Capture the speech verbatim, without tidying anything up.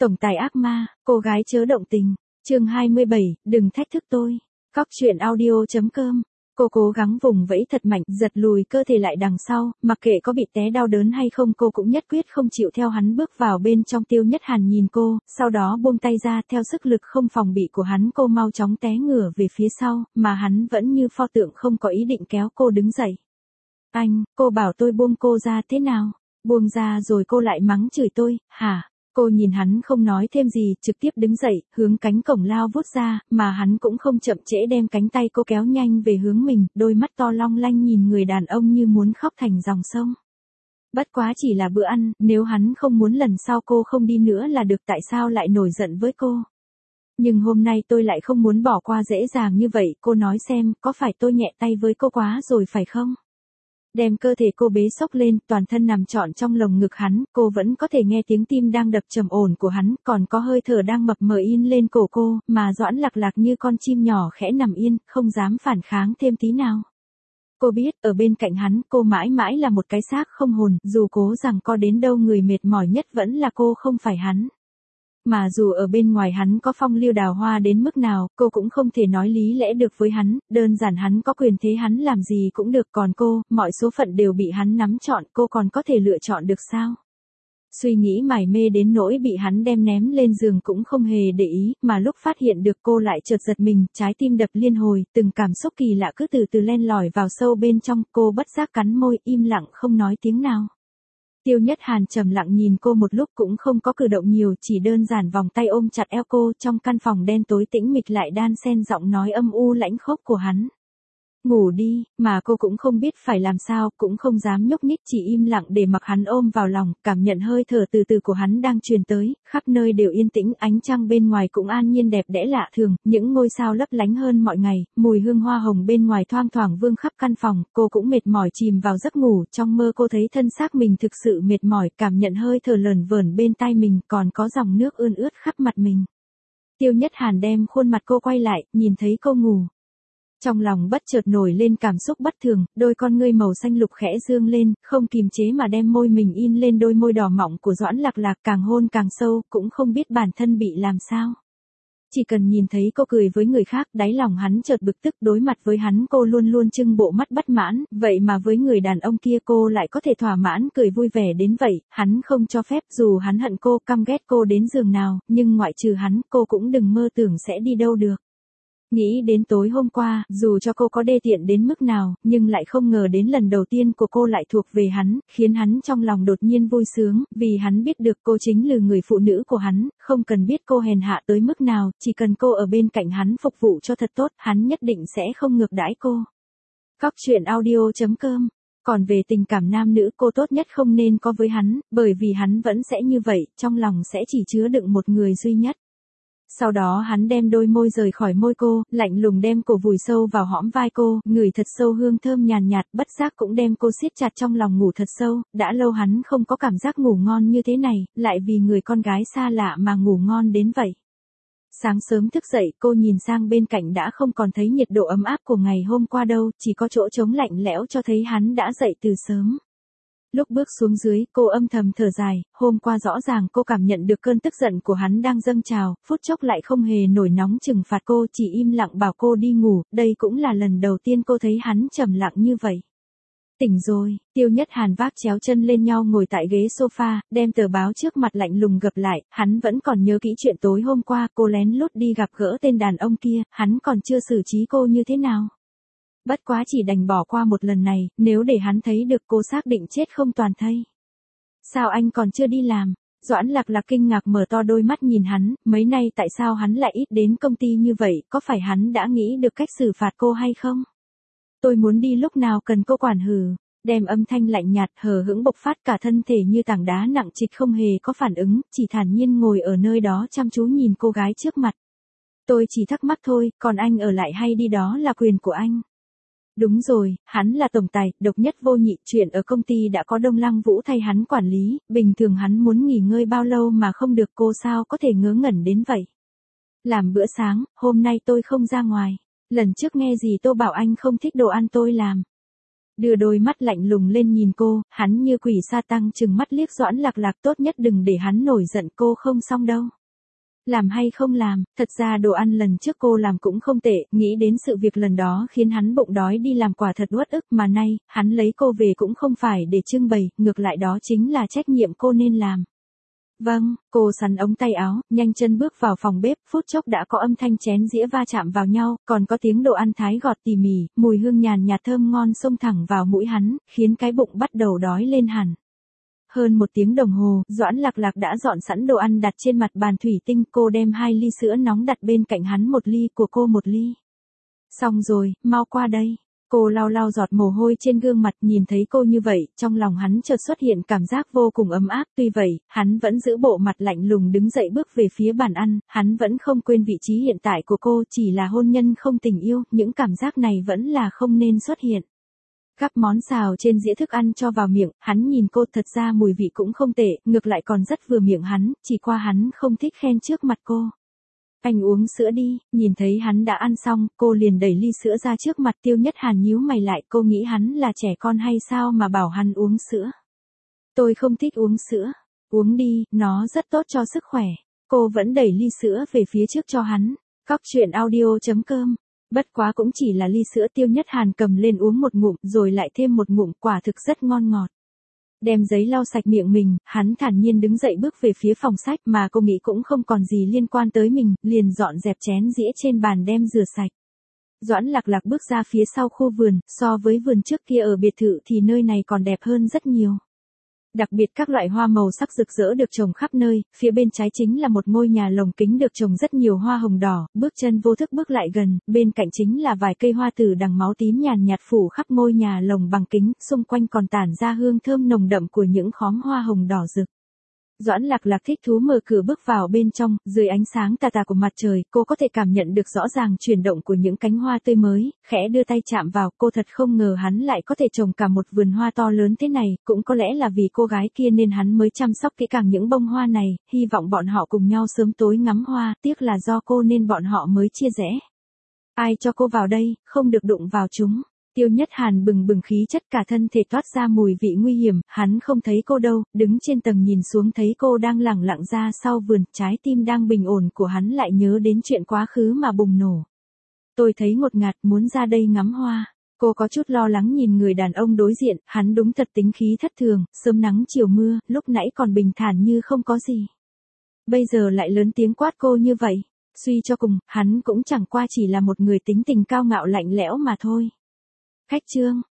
Tổng tài ác ma, cô gái chớ động tình. Chương hai mươi bảy, đừng thách thức tôi. Cóc truyện audio chấm com. Cô cố gắng vùng vẫy thật mạnh, giật lùi cơ thể lại đằng sau, mặc kệ có bị té đau đớn hay không cô cũng nhất quyết không chịu theo hắn bước vào bên trong. Tiêu Nhất Hàn nhìn cô, sau đó buông tay ra, theo sức lực không phòng bị của hắn cô mau chóng té ngửa về phía sau, mà hắn vẫn như pho tượng không có ý định kéo cô đứng dậy. Anh, cô bảo tôi buông cô ra thế nào? Buông ra rồi cô lại mắng chửi tôi, hả? Cô nhìn hắn không nói thêm gì, trực tiếp đứng dậy, hướng cánh cổng lao vút ra, mà hắn cũng không chậm trễ đem cánh tay cô kéo nhanh về hướng mình, đôi mắt to long lanh nhìn người đàn ông như muốn khóc thành dòng sông. Bất quá chỉ là bữa ăn, nếu hắn không muốn lần sau cô không đi nữa là được, tại sao lại nổi giận với cô? Nhưng hôm nay tôi lại không muốn bỏ qua dễ dàng như vậy, cô nói xem, có phải tôi nhẹ tay với cô quá rồi phải không? Đem cơ thể cô bế xốc lên, toàn thân nằm trọn trong lồng ngực hắn, cô vẫn có thể nghe tiếng tim đang đập trầm ổn của hắn, còn có hơi thở đang mập mờ in lên cổ cô, mà Doãn Lạc Lạc như con chim nhỏ khẽ nằm yên, không dám phản kháng thêm tí nào. Cô biết, ở bên cạnh hắn, cô mãi mãi là một cái xác không hồn, dù cố rằng co đến đâu người mệt mỏi nhất vẫn là cô không phải hắn. Mà dù ở bên ngoài hắn có phong lưu đào hoa đến mức nào, cô cũng không thể nói lý lẽ được với hắn, đơn giản hắn có quyền thế hắn làm gì cũng được, còn cô, mọi số phận đều bị hắn nắm trọn, cô còn có thể lựa chọn được sao? Suy nghĩ mải mê đến nỗi bị hắn đem ném lên giường cũng không hề để ý, mà lúc phát hiện được cô lại chợt giật mình, trái tim đập liên hồi, từng cảm xúc kỳ lạ cứ từ từ len lỏi vào sâu bên trong, cô bất giác cắn môi, im lặng không nói tiếng nào. Tiêu Nhất Hàn trầm lặng nhìn cô một lúc cũng không có cử động nhiều, chỉ đơn giản vòng tay ôm chặt eo cô, trong căn phòng đen tối tĩnh mịch lại đan xen giọng nói âm u lãnh khốc của hắn. Ngủ đi, mà cô cũng không biết phải làm sao, cũng không dám nhúc nhích, chỉ im lặng để mặc hắn ôm vào lòng, cảm nhận hơi thở từ từ của hắn đang truyền tới, khắp nơi đều yên tĩnh, ánh trăng bên ngoài cũng an nhiên đẹp đẽ lạ thường, những ngôi sao lấp lánh hơn mọi ngày, mùi hương hoa hồng bên ngoài thoang thoảng vương khắp căn phòng, cô cũng mệt mỏi chìm vào giấc ngủ, trong mơ cô thấy thân xác mình thực sự mệt mỏi, cảm nhận hơi thở lởn vởn bên tai mình, còn có dòng nước ươn ướt khắp mặt mình. Tiêu Nhất Hàn đem khuôn mặt cô quay lại, nhìn thấy cô ngủ. Trong lòng bất chợt nổi lên cảm xúc bất thường, đôi con ngươi màu xanh lục khẽ dương lên, không kìm chế mà đem môi mình in lên đôi môi đỏ mọng của Doãn Lạc Lạc, càng hôn càng sâu, cũng không biết bản thân bị làm sao. Chỉ cần nhìn thấy cô cười với người khác, đáy lòng hắn chợt bực tức, đối mặt với hắn cô luôn luôn trưng bộ mắt bất mãn, vậy mà với người đàn ông kia cô lại có thể thỏa mãn cười vui vẻ đến vậy, hắn không cho phép, dù hắn hận cô, căm ghét cô đến giường nào, nhưng ngoại trừ hắn, cô cũng đừng mơ tưởng sẽ đi đâu được. Nghĩ đến tối hôm qua, dù cho cô có đê tiện đến mức nào, nhưng lại không ngờ đến lần đầu tiên của cô lại thuộc về hắn, khiến hắn trong lòng đột nhiên vui sướng, vì hắn biết được cô chính là người phụ nữ của hắn, không cần biết cô hèn hạ tới mức nào, chỉ cần cô ở bên cạnh hắn phục vụ cho thật tốt, hắn nhất định sẽ không ngược đãi cô. Cóc truyện audio chấm com. Còn về tình cảm nam nữ cô tốt nhất không nên có với hắn, bởi vì hắn vẫn sẽ như vậy, trong lòng sẽ chỉ chứa đựng một người duy nhất. Sau đó hắn đem đôi môi rời khỏi môi cô, lạnh lùng đem cổ vùi sâu vào hõm vai cô, ngửi thật sâu hương thơm nhàn nhạt, bất giác cũng đem cô siết chặt trong lòng ngủ thật sâu, đã lâu hắn không có cảm giác ngủ ngon như thế này, lại vì người con gái xa lạ mà ngủ ngon đến vậy. Sáng sớm thức dậy cô nhìn sang bên cạnh đã không còn thấy nhiệt độ ấm áp của ngày hôm qua đâu, chỉ có chỗ trống lạnh lẽo cho thấy hắn đã dậy từ sớm. Lúc bước xuống dưới, cô âm thầm thở dài, hôm qua rõ ràng cô cảm nhận được cơn tức giận của hắn đang dâng trào, phút chốc lại không hề nổi nóng trừng phạt cô, chỉ im lặng bảo cô đi ngủ, đây cũng là lần đầu tiên cô thấy hắn trầm lặng như vậy. Tỉnh rồi, Tiêu Nhất Hàn vác chéo chân lên nhau ngồi tại ghế sofa, đem tờ báo trước mặt lạnh lùng gập lại, hắn vẫn còn nhớ kỹ chuyện tối hôm qua, cô lén lút đi gặp gỡ tên đàn ông kia, hắn còn chưa xử trí cô như thế nào. Bất quá chỉ đành bỏ qua một lần này, nếu để hắn thấy được cô xác định chết không toàn thây. Sao anh còn chưa đi làm? Doãn Lạc Lạc kinh ngạc mở to đôi mắt nhìn hắn, mấy nay tại sao hắn lại ít đến công ty như vậy, có phải hắn đã nghĩ được cách xử phạt cô hay không? Tôi muốn đi lúc nào cần cô quản hử, đem âm thanh lạnh nhạt hờ hững bộc phát, cả thân thể như tảng đá nặng trịch không hề có phản ứng, chỉ thản nhiên ngồi ở nơi đó chăm chú nhìn cô gái trước mặt. Tôi chỉ thắc mắc thôi, còn anh ở lại hay đi đó là quyền của anh. Đúng rồi, hắn là tổng tài, độc nhất vô nhị, chuyện ở công ty đã có Đông Lăng Vũ thay hắn quản lý, bình thường hắn muốn nghỉ ngơi bao lâu mà không được, cô sao có thể ngớ ngẩn đến vậy. Làm bữa sáng, hôm nay tôi không ra ngoài, lần trước nghe gì Tô bảo anh không thích đồ ăn tôi làm. Đưa đôi mắt lạnh lùng lên nhìn cô, hắn như quỷ sa tăng trừng mắt liếc Doãn Lạc Lạc, tốt nhất đừng để hắn nổi giận, cô không xong đâu. Làm hay không làm, thật ra đồ ăn lần trước cô làm cũng không tệ, nghĩ đến sự việc lần đó khiến hắn bụng đói đi làm quả thật uất ức, mà nay, hắn lấy cô về cũng không phải để trưng bày, ngược lại đó chính là trách nhiệm cô nên làm. Vâng, cô sắn ống tay áo, nhanh chân bước vào phòng bếp, phút chốc đã có âm thanh chén dĩa va chạm vào nhau, còn có tiếng đồ ăn thái gọt tỉ mỉ, mùi hương nhàn nhạt thơm ngon xông thẳng vào mũi hắn, khiến cái bụng bắt đầu đói lên hẳn. Hơn một tiếng đồng hồ, Doãn Lạc Lạc đã dọn sẵn đồ ăn đặt trên mặt bàn thủy tinh, cô đem hai ly sữa nóng đặt bên cạnh hắn, một ly của cô một ly. Xong rồi, mau qua đây. Cô lau lau giọt mồ hôi trên gương mặt, nhìn thấy cô như vậy, trong lòng hắn chợt xuất hiện cảm giác vô cùng ấm áp, tuy vậy, hắn vẫn giữ bộ mặt lạnh lùng đứng dậy bước về phía bàn ăn, hắn vẫn không quên vị trí hiện tại của cô, chỉ là hôn nhân không tình yêu, những cảm giác này vẫn là không nên xuất hiện. Gắp món xào trên dĩa thức ăn cho vào miệng, hắn nhìn cô, thật ra mùi vị cũng không tệ, ngược lại còn rất vừa miệng hắn, chỉ qua hắn không thích khen trước mặt cô. Anh uống sữa đi, nhìn thấy hắn đã ăn xong, cô liền đẩy ly sữa ra trước mặt. Tiêu Nhất Hàn nhíu mày lại, cô nghĩ hắn là trẻ con hay sao mà bảo hắn uống sữa. Tôi không thích uống sữa, uống đi, nó rất tốt cho sức khỏe. Cô vẫn đẩy ly sữa về phía trước cho hắn. Cóc truyện audio chấm com. Bất quá cũng chỉ là ly sữa. Tiêu Nhất Hàn cầm lên uống một ngụm, rồi lại thêm một ngụm, quả thực rất ngon ngọt. Đem giấy lau sạch miệng mình, hắn thản nhiên đứng dậy bước về phía phòng sách, mà cô nghĩ cũng không còn gì liên quan tới mình, liền dọn dẹp chén dĩa trên bàn đem rửa sạch. Doãn Lạc Lạc bước ra phía sau khu vườn, so với vườn trước kia ở biệt thự thì nơi này còn đẹp hơn rất nhiều. Đặc biệt các loại hoa màu sắc rực rỡ được trồng khắp nơi, phía bên trái chính là một ngôi nhà lồng kính được trồng rất nhiều hoa hồng đỏ, bước chân vô thức bước lại gần, bên cạnh chính là vài cây hoa tử đằng máu tím nhàn nhạt phủ khắp ngôi nhà lồng bằng kính, xung quanh còn tản ra hương thơm nồng đậm của những khóm hoa hồng đỏ rực. Doãn Lạc Lạc thích thú mở cửa bước vào bên trong, dưới ánh sáng tà tà của mặt trời, cô có thể cảm nhận được rõ ràng chuyển động của những cánh hoa tươi mới, khẽ đưa tay chạm vào, cô thật không ngờ hắn lại có thể trồng cả một vườn hoa to lớn thế này, cũng có lẽ là vì cô gái kia nên hắn mới chăm sóc kỹ càng những bông hoa này, hy vọng bọn họ cùng nhau sớm tối ngắm hoa, tiếc là do cô nên bọn họ mới chia rẽ. Ai cho cô vào đây, không được đụng vào chúng. Tiêu Nhất Hàn bừng bừng khí chất, cả thân thể toát ra mùi vị nguy hiểm, hắn không thấy cô đâu, đứng trên tầng nhìn xuống thấy cô đang lẳng lặng ra sau vườn, trái tim đang bình ổn của hắn lại nhớ đến chuyện quá khứ mà bùng nổ. Tôi thấy ngột ngạt muốn ra đây ngắm hoa. Cô có chút lo lắng nhìn người đàn ông đối diện, hắn đúng thật tính khí thất thường, sớm nắng chiều mưa, lúc nãy còn bình thản như không có gì. Bây giờ lại lớn tiếng quát cô như vậy. Suy cho cùng, hắn cũng chẳng qua chỉ là một người tính tình cao ngạo lạnh lẽo mà thôi. Khách trương,